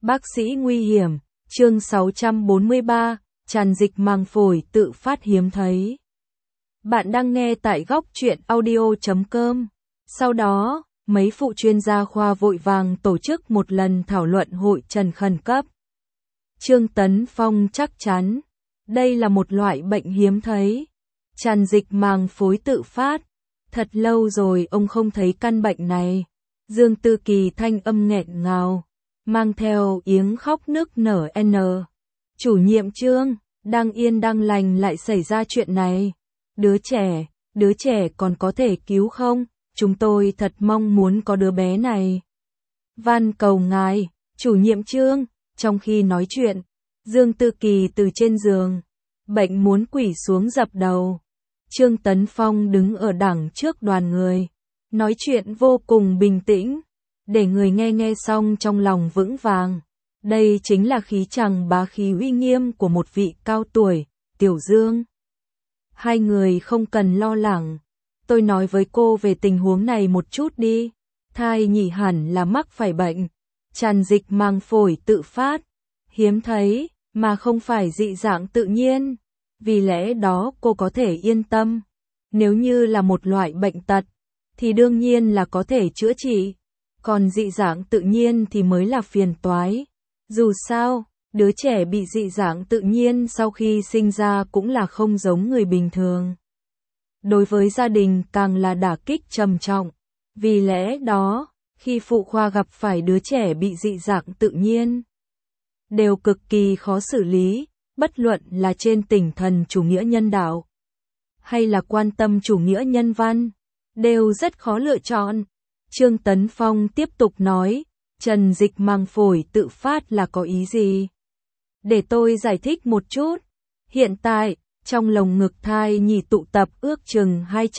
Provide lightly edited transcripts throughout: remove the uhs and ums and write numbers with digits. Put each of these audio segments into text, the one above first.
Bác sĩ nguy hiểm, chương 643, tràn dịch màng phổi tự phát hiếm thấy. Bạn đang nghe tại góc truyện audio.com. Sau đó, mấy phụ chuyên gia khoa vội vàng tổ chức một lần thảo luận hội trần khẩn cấp. Trương Tấn Phong chắc chắn, đây là một loại bệnh hiếm thấy. Tràn dịch màng phổi tự phát. Thật lâu rồi ông không thấy căn bệnh này. Dương Tư Kỳ thanh âm nghẹn ngào, mang theo tiếng khóc nức nở n. Chủ nhiệm Trương, đang yên đang lành lại xảy ra chuyện này. Đứa trẻ còn có thể cứu không? Chúng tôi thật mong muốn có đứa bé này. Van cầu ngài, chủ nhiệm Trương. Trong khi nói chuyện, Dương Tư Kỳ từ trên giường bệnh muốn quỳ xuống dập đầu. Trương Tấn Phong đứng ở đằng trước đoàn người, nói chuyện vô cùng bình tĩnh, để người nghe xong trong lòng vững vàng. Đây chính là khí chàng bá khí uy nghiêm của một vị cao tuổi, Tiểu Dương. Hai người không cần lo lắng. Tôi nói với cô về tình huống này một chút đi. Thai nhị hẳn là mắc phải bệnh tràn dịch màng phổi tự phát, hiếm thấy, mà không phải dị dạng tự nhiên. Vì lẽ đó cô có thể yên tâm. Nếu như là một loại bệnh tật, thì đương nhiên là có thể chữa trị. Còn dị dạng tự nhiên thì mới là phiền toái. Dù sao, đứa trẻ bị dị dạng tự nhiên sau khi sinh ra cũng là không giống người bình thường. Đối với gia đình càng là đả kích trầm trọng. Vì lẽ đó, khi phụ khoa gặp phải đứa trẻ bị dị dạng tự nhiên, đều cực kỳ khó xử lý, bất luận là trên tinh thần chủ nghĩa nhân đạo, hay là quan tâm chủ nghĩa nhân văn, đều rất khó lựa chọn. Trương Tấn Phong tiếp tục nói, tràn dịch màng phổi tự phát là có ý gì? Để tôi giải thích một chút. Hiện tại, trong lồng ngực thai nhi tụ tập ước chừng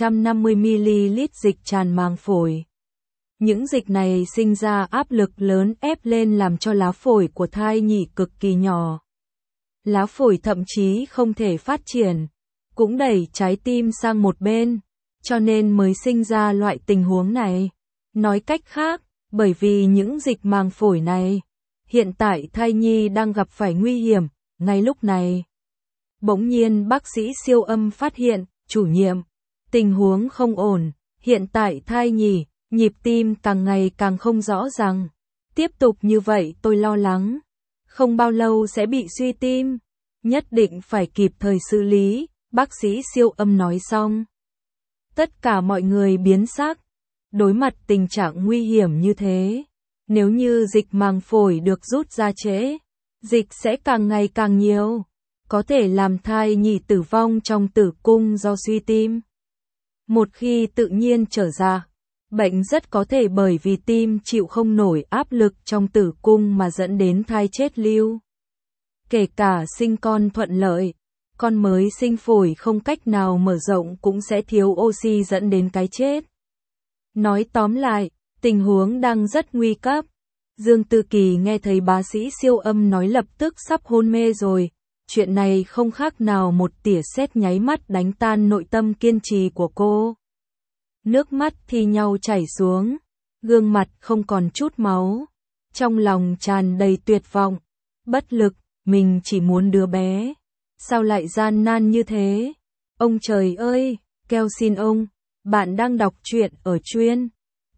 250ml dịch tràn màng phổi. Những dịch này sinh ra áp lực lớn ép lên làm cho lá phổi của thai nhi cực kỳ nhỏ. Lá phổi thậm chí không thể phát triển, cũng đẩy trái tim sang một bên, cho nên mới sinh ra loại tình huống này. Nói cách khác, bởi vì những dịch màng phổi này, hiện tại thai nhi đang gặp phải nguy hiểm. Ngay lúc này, bỗng nhiên bác sĩ siêu âm phát hiện, chủ nhiệm, tình huống không ổn, hiện tại thai nhi, nhịp tim càng ngày càng không rõ ràng. Tiếp tục như vậy tôi lo lắng, không bao lâu sẽ bị suy tim, nhất định phải kịp thời xử lý, bác sĩ siêu âm nói xong. Tất cả mọi người biến sắc, đối mặt tình trạng nguy hiểm như thế, nếu như dịch màng phổi được rút ra trễ, dịch sẽ càng ngày càng nhiều, có thể làm thai nhi tử vong trong tử cung do suy tim. Một khi tự nhiên trở ra, bệnh rất có thể bởi vì tim chịu không nổi áp lực trong tử cung mà dẫn đến thai chết lưu. Kể cả sinh con thuận lợi, con mới sinh phổi không cách nào mở rộng cũng sẽ thiếu oxy dẫn đến cái chết. Nói tóm lại, tình huống đang rất nguy cấp. Dương Tư Kỳ nghe thấy bác sĩ siêu âm nói lập tức sắp hôn mê rồi. Chuyện này không khác nào một tia sét nháy mắt đánh tan nội tâm kiên trì của cô. Nước mắt thi nhau chảy xuống, gương mặt không còn chút máu, trong lòng tràn đầy tuyệt vọng, bất lực, mình chỉ muốn đứa bé, sao lại gian nan như thế? Ông trời ơi, kêu xin ông, bạn đang đọc truyện ở chuyên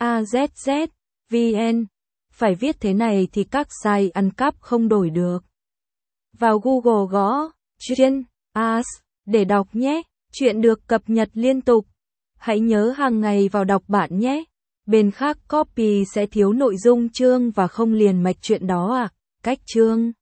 AZZ.vn, phải viết thế này thì các site ăn cắp không đổi được. Vào Google gõ chuyên AZ để đọc nhé, chuyện được cập nhật liên tục. Hãy nhớ hàng ngày vào đọc bạn nhé. Bên khác copy sẽ thiếu nội dung chương và không liền mạch chuyện đó à. Cách chương